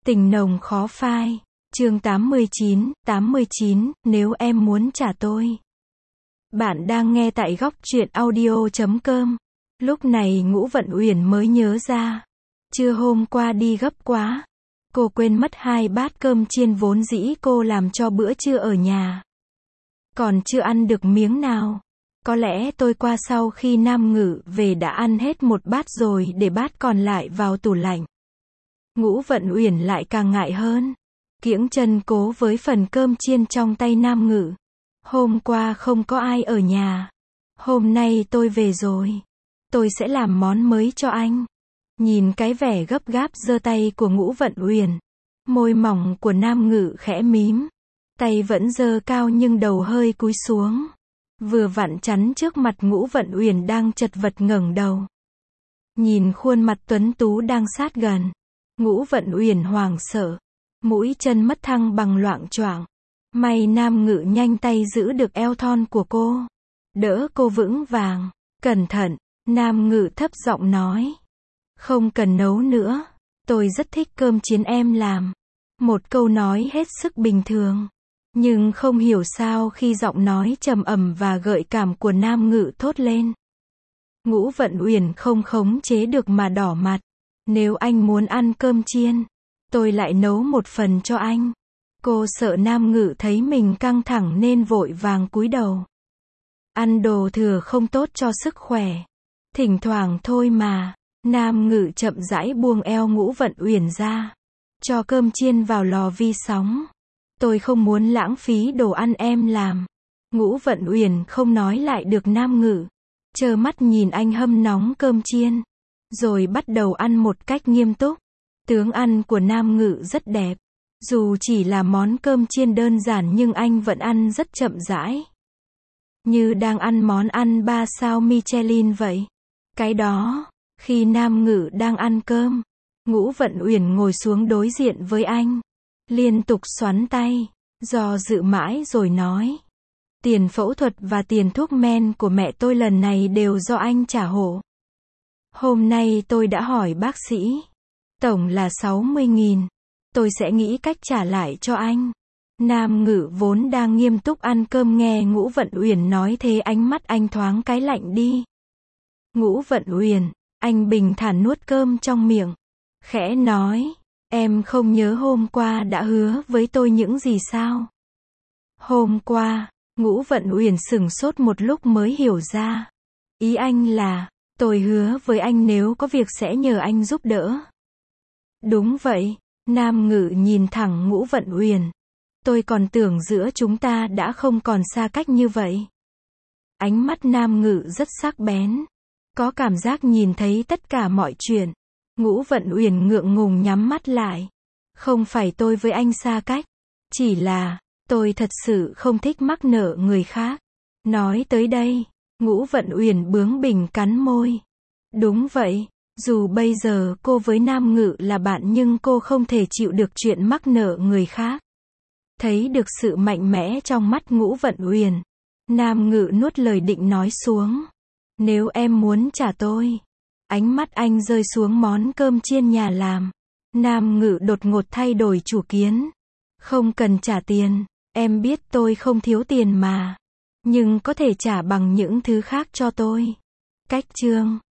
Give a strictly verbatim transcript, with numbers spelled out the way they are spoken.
Tình nồng khó phai. Chương tám mươi chín, tám mươi chín, nếu em muốn trả tôi. Bạn đang nghe tại góc truyện audio chấm com. Lúc này Ngũ Vận Uyển mới nhớ ra. Trưa hôm qua đi gấp quá. Cô quên mất hai bát cơm chiên vốn dĩ cô làm cho bữa trưa ở nhà. Còn chưa ăn được miếng nào. Có lẽ tôi qua sau khi Nam Ngự về đã ăn hết một bát rồi để bát còn lại vào tủ lạnh. Ngũ Vận Uyển lại càng ngại hơn. Kiễng chân cố với phần cơm chiên trong tay Nam Ngự. Hôm qua không có ai ở nhà. Hôm nay tôi về rồi. Tôi sẽ làm món mới cho anh. Nhìn cái vẻ gấp gáp giơ tay của Ngũ Vận Uyển. Môi mỏng của Nam Ngự khẽ mím. Tay vẫn giơ cao nhưng đầu hơi cúi xuống. Vừa vặn chắn trước mặt Ngũ Vận Uyển đang chật vật ngẩng đầu. Nhìn khuôn mặt tuấn tú đang sát gần. Ngũ Vận Uyển hoảng sợ. Mũi chân mất thăng bằng loạng choạng. May Nam Ngự nhanh tay giữ được eo thon của cô. Đỡ cô vững vàng. Cẩn thận, Nam Ngự thấp giọng nói. Không cần nấu nữa. Tôi rất thích cơm chiên em làm. Một câu nói hết sức bình thường. Nhưng không hiểu sao khi giọng nói trầm ẩm và gợi cảm của Nam Ngự thốt lên. Ngũ Vận Uyển không khống chế được mà đỏ mặt. Nếu anh muốn ăn cơm chiên, tôi lại nấu một phần cho anh. Cô sợ Nam Ngự thấy mình căng thẳng nên vội vàng cúi đầu. Ăn đồ thừa không tốt cho sức khỏe. Thỉnh thoảng thôi mà. Nam Ngự chậm rãi buông eo Ngũ Vận Uyển ra. Cho cơm chiên vào lò vi sóng. Tôi không muốn lãng phí đồ ăn em làm. Ngũ Vận Uyển không nói lại được Nam Ngự. Trơ mắt nhìn anh hâm nóng cơm chiên. Rồi bắt đầu ăn một cách nghiêm túc. Tướng ăn của Nam Ngự rất đẹp. Dù chỉ là món cơm chiên đơn giản nhưng anh vẫn ăn rất chậm rãi. Như đang ăn món ăn ba sao Michelin vậy. Cái đó, khi Nam Ngự đang ăn cơm, Ngũ Vận Uyển ngồi xuống đối diện với anh. Liên tục xoắn tay, do dự mãi rồi nói. Tiền phẫu thuật và tiền thuốc men của mẹ tôi lần này đều do anh trả hộ. Hôm nay tôi đã hỏi bác sĩ. Tổng là sáu mươi nghìn. Tôi sẽ nghĩ cách trả lại cho anh. Nam Ngự vốn đang nghiêm túc ăn cơm nghe Ngũ Vận Uyển nói thế ánh mắt anh thoáng cái lạnh đi. Ngũ Vận Uyển, anh bình thản nuốt cơm trong miệng. Khẽ nói, em không nhớ hôm qua đã hứa với tôi những gì sao? Hôm qua, Ngũ Vận Uyển sửng sốt một lúc mới hiểu ra. Ý anh là, tôi hứa với anh nếu có việc sẽ nhờ anh giúp đỡ. Đúng vậy, Nam Ngự nhìn thẳng Ngũ Vận Uyển. Tôi còn tưởng giữa chúng ta đã không còn xa cách như vậy. Ánh mắt Nam Ngự rất sắc bén. Có cảm giác nhìn thấy tất cả mọi chuyện. Ngũ Vận Uyển ngượng ngùng nhắm mắt lại. Không phải tôi với anh xa cách. Chỉ là, tôi thật sự không thích mắc nợ người khác. Nói tới đây, Ngũ Vận Uyển bướng bỉnh cắn môi. Đúng vậy, dù bây giờ cô với Nam Ngự là bạn nhưng cô không thể chịu được chuyện mắc nợ người khác. Thấy được sự mạnh mẽ trong mắt Ngũ Vận Uyển, Nam Ngự nuốt lời định nói xuống. Nếu em muốn trả tôi. Ánh mắt anh rơi xuống món cơm chiên nhà làm. Nam Ngự đột ngột thay đổi chủ kiến. Không cần trả tiền, em biết tôi không thiếu tiền mà. Nhưng có thể trả bằng những thứ khác cho tôi. Cách chương